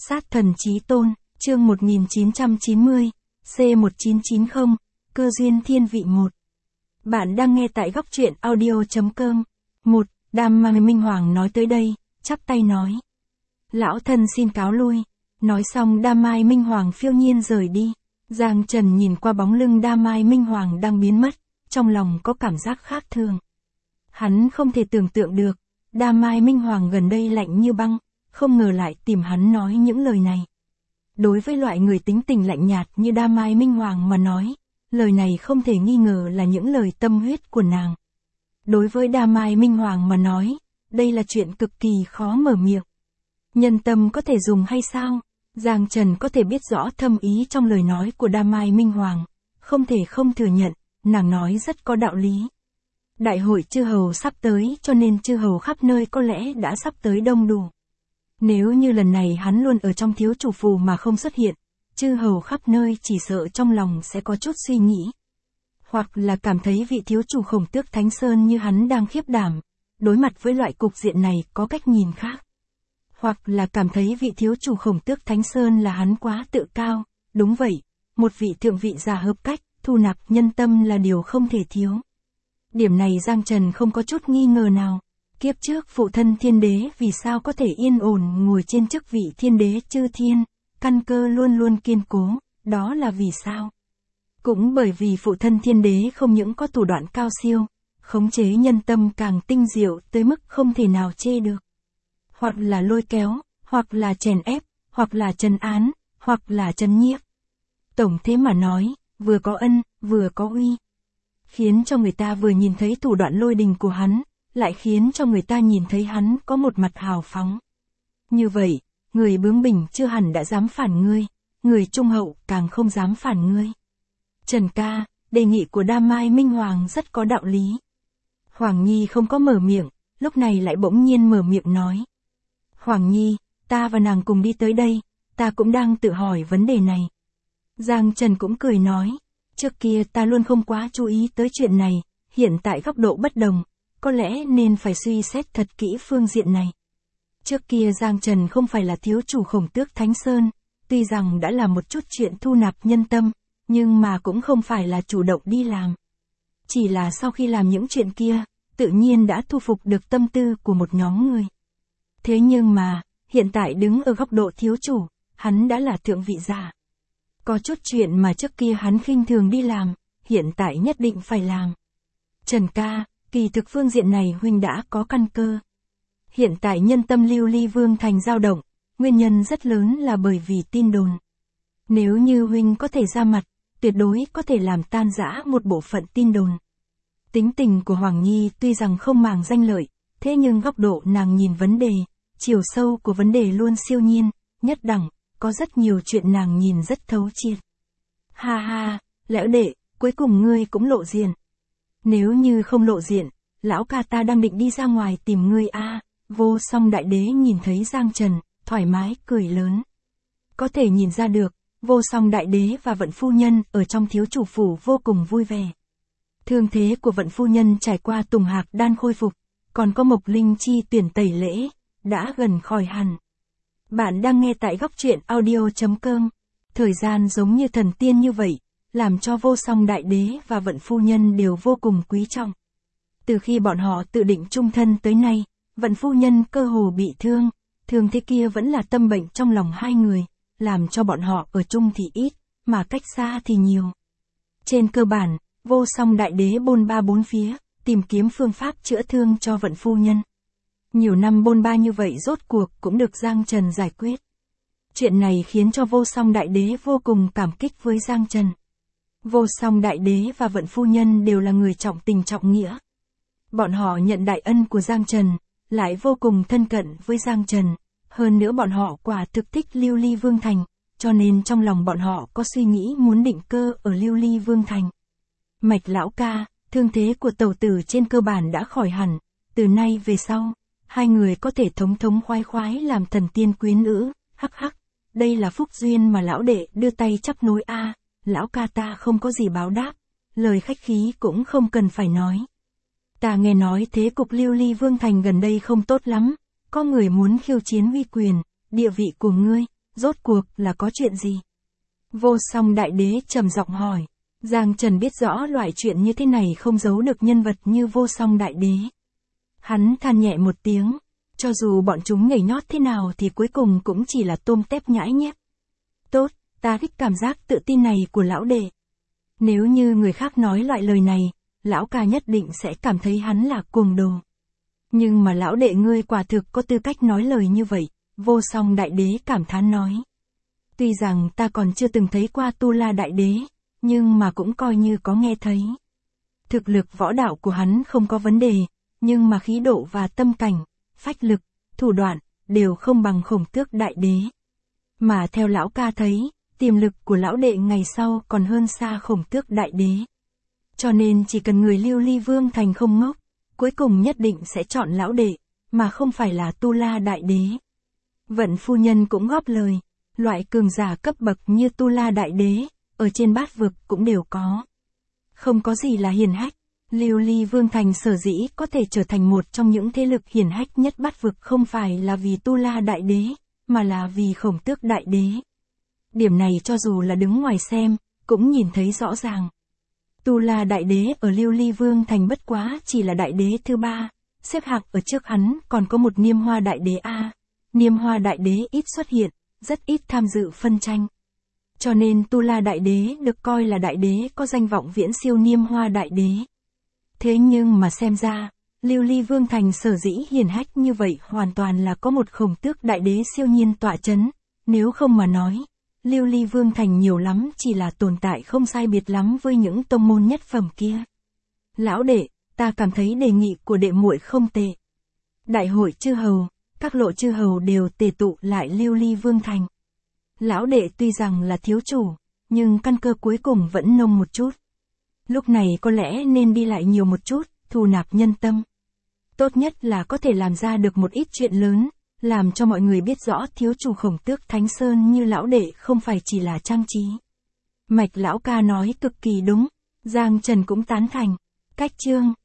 Sát thần chí tôn, chương 1990, C1990, cơ duyên thiên vị 1. Bạn đang nghe tại góc truyện audio.com. 1. Đam Mai Minh Hoàng nói tới đây, chắp tay nói. Lão thân xin cáo lui. Nói xong Đam Mai Minh Hoàng phiêu nhiên rời đi. Giang Trần nhìn qua bóng lưng Đam Mai Minh Hoàng đang biến mất, trong lòng có cảm giác khác thường. Hắn không thể tưởng tượng được, Đam Mai Minh Hoàng gần đây lạnh như băng, không ngờ lại tìm hắn nói những lời này. Đối với loại người tính tình lạnh nhạt như Đam Mai Minh Hoàng mà nói, lời này không thể nghi ngờ là những lời tâm huyết của nàng. Đối với Đam Mai Minh Hoàng mà nói, đây là chuyện cực kỳ khó mở miệng. Nhân tâm có thể dùng hay sao? Giang Trần có thể biết rõ thâm ý trong lời nói của Đam Mai Minh Hoàng, không thể không thừa nhận, nàng nói rất có đạo lý. Đại hội chư hầu sắp tới cho nên chư hầu khắp nơi có lẽ đã sắp tới đông đủ. Nếu như lần này hắn luôn ở trong thiếu chủ phủ mà không xuất hiện, chư hầu khắp nơi chỉ sợ trong lòng sẽ có chút suy nghĩ. Hoặc là cảm thấy vị thiếu chủ Khổng Tước Thánh Sơn như hắn đang khiếp đảm, đối mặt với loại cục diện này có cách nhìn khác. Hoặc là cảm thấy vị thiếu chủ Khổng Tước Thánh Sơn là hắn quá tự cao, đúng vậy, một vị thượng vị giả hợp cách, thu nạp nhân tâm là điều không thể thiếu. Điểm này Giang Trần không có chút nghi ngờ nào. Kiếp trước phụ thân thiên đế vì sao có thể yên ổn ngồi trên chức vị thiên đế chư thiên, căn cơ luôn luôn kiên cố, đó là vì sao? Cũng bởi vì phụ thân thiên đế không những có thủ đoạn cao siêu, khống chế nhân tâm càng tinh diệu tới mức không thể nào chê được. Hoặc là lôi kéo, hoặc là chèn ép, hoặc là trấn án, hoặc là trấn nhiếp. Tổng thế mà nói, vừa có ân, vừa có uy. Khiến cho người ta vừa nhìn thấy thủ đoạn lôi đình của hắn, lại khiến cho người ta nhìn thấy hắn có một mặt hào phóng. Như vậy, người bướng bỉnh chưa hẳn đã dám phản ngươi, người trung hậu càng không dám phản ngươi. Trần ca, đề nghị của Đam Mai Minh Hoàng rất có đạo lý. Hoàng Nhi không có mở miệng, lúc này lại bỗng nhiên mở miệng nói. Hoàng Nhi, ta và nàng cùng đi tới đây, ta cũng đang tự hỏi vấn đề này. Giang Trần cũng cười nói, trước kia ta luôn không quá chú ý tới chuyện này, hiện tại góc độ bất đồng, có lẽ nên phải suy xét thật kỹ phương diện này. Trước kia Giang Trần không phải là thiếu chủ Khổng Tước Thánh Sơn, tuy rằng đã làm một chút chuyện thu nạp nhân tâm, nhưng mà cũng không phải là chủ động đi làm. Chỉ là sau khi làm những chuyện kia, tự nhiên đã thu phục được tâm tư của một nhóm người. Thế nhưng mà, hiện tại đứng ở góc độ thiếu chủ, hắn đã là thượng vị giả. Có chút chuyện mà trước kia hắn khinh thường đi làm, hiện tại nhất định phải làm. Trần ca, kỳ thực phương diện này huynh đã có căn cơ. Hiện tại nhân tâm Lưu Ly Vương thành dao động, nguyên nhân rất lớn là bởi vì tin đồn. Nếu như huynh có thể ra mặt, tuyệt đối có thể làm tan rã một bộ phận tin đồn. Tính tình của Hoàng Nhi tuy rằng không màng danh lợi, thế nhưng góc độ nàng nhìn vấn đề, chiều sâu của vấn đề luôn siêu nhiên, nhất đẳng, có rất nhiều chuyện nàng nhìn rất thấu triệt. Ha ha, lão đệ, cuối cùng ngươi cũng lộ diện. Nếu như không lộ diện, lão ca ta đang định đi ra ngoài tìm ngươi a. Vô Song Đại Đế nhìn thấy Giang Trần, thoải mái cười lớn. Có thể nhìn ra được, Vô Song Đại Đế và Vận Phu Nhân ở trong thiếu chủ phủ vô cùng vui vẻ. Thương thế của Vận Phu Nhân trải qua Tùng Hạc Đan khôi phục, còn có Mộc Linh Chi tuyển tẩy lễ, đã gần khỏi hẳn. Bạn đang nghe tại góc truyện audio.com. Thời gian giống như thần tiên như vậy, làm cho Vô Song Đại Đế và Vận Phu Nhân đều vô cùng quý trọng. Từ khi bọn họ tự định chung thân tới nay, Vận Phu Nhân cơ hồ bị thương, thương thế kia vẫn là tâm bệnh trong lòng hai người, làm cho bọn họ ở chung thì ít, mà cách xa thì nhiều. Trên cơ bản, Vô Song Đại Đế bôn ba bốn phía, tìm kiếm phương pháp chữa thương cho Vận Phu Nhân. Nhiều năm bôn ba như vậy rốt cuộc cũng được Giang Trần giải quyết. Chuyện này khiến cho Vô Song Đại Đế vô cùng cảm kích với Giang Trần. Vô Song Đại Đế và Vận Phu Nhân đều là người trọng tình trọng nghĩa. Bọn họ nhận đại ân của Giang Trần, lại vô cùng thân cận với Giang Trần. Hơn nữa bọn họ quả thực thích Lưu Ly Vương Thành, cho nên trong lòng bọn họ có suy nghĩ muốn định cơ ở Lưu Ly Vương Thành. Mạch lão ca, thương thế của tẩu tử trên cơ bản đã khỏi hẳn, từ nay về sau, hai người có thể thống thống khoái khoái làm thần tiên quyến nữ, hắc hắc, đây là phúc duyên mà lão đệ đưa tay chắp nối a. Lão ca ta không có gì báo đáp, lời khách khí cũng không cần phải nói. Ta nghe nói thế cục Lưu Ly Vương Thành gần đây không tốt lắm, có người muốn khiêu chiến uy quyền, địa vị của ngươi, rốt cuộc là có chuyện gì? Vô Song Đại Đế trầm giọng hỏi. Giang Trần biết rõ loại chuyện như thế này không giấu được nhân vật như Vô Song Đại Đế. Hắn than nhẹ một tiếng, cho dù bọn chúng nhảy nhót thế nào thì cuối cùng cũng chỉ là tôm tép nhãi nhép. Tốt, ta thích cảm giác tự tin này của lão đệ. Nếu như người khác nói loại lời này, lão ca nhất định sẽ cảm thấy hắn là cuồng đồ. Nhưng mà lão đệ ngươi quả thực có tư cách nói lời như vậy, Vô Song Đại Đế cảm thán nói. Tuy rằng ta còn chưa từng thấy qua Tu La Đại Đế, nhưng mà cũng coi như có nghe thấy. Thực lực võ đạo của hắn không có vấn đề, nhưng mà khí độ và tâm cảnh, phách lực, thủ đoạn, đều không bằng Khổng Tước Đại Đế. Mà theo lão ca thấy, tiềm lực của lão đệ ngày sau còn hơn xa Khổng Tước Đại Đế. Cho nên chỉ cần người Lưu Ly Vương Thành không ngốc, cuối cùng nhất định sẽ chọn lão đệ, mà không phải là Tu La Đại Đế. Vận phu nhân cũng góp lời, loại cường giả cấp bậc như Tu La Đại Đế, ở trên bát vực cũng đều có. Không có gì là hiển hách, Lưu Ly Vương Thành sở dĩ có thể trở thành một trong những thế lực hiển hách nhất bát vực không phải là vì Tu La Đại Đế, mà là vì Khổng Tước Đại Đế. Điểm này cho dù là đứng ngoài xem, cũng nhìn thấy rõ ràng. Tu La Đại Đế ở Lưu Ly Vương Thành bất quá chỉ là Đại Đế thứ 3, xếp hạng ở trước hắn còn có một Niêm Hoa Đại Đế A. Niêm Hoa Đại Đế ít xuất hiện, rất ít tham dự phân tranh. Cho nên Tu La Đại Đế được coi là Đại Đế có danh vọng viễn siêu Niêm Hoa Đại Đế. Thế nhưng mà xem ra, Lưu Ly Vương Thành sở dĩ hiển hách như vậy hoàn toàn là có một Khổng Tước Đại Đế siêu nhiên tọa chấn, nếu không mà nói, Lưu Ly Vương Thành nhiều lắm chỉ là tồn tại không sai biệt lắm với những tông môn nhất phẩm kia. Lão đệ, ta cảm thấy đề nghị của đệ muội không tệ. Đại hội chư hầu, các lộ chư hầu đều tề tụ lại Lưu Ly Vương Thành. Lão đệ tuy rằng là thiếu chủ, nhưng căn cơ cuối cùng vẫn nông một chút. Lúc này có lẽ nên đi lại nhiều một chút, thu nạp nhân tâm. Tốt nhất là có thể làm ra được một ít chuyện lớn, làm cho mọi người biết rõ thiếu chủ Khổng Tước Thánh Sơn như lão đệ không phải chỉ là trang trí. Mạch lão ca nói cực kỳ đúng, Giang Trần cũng tán thành. Cách chương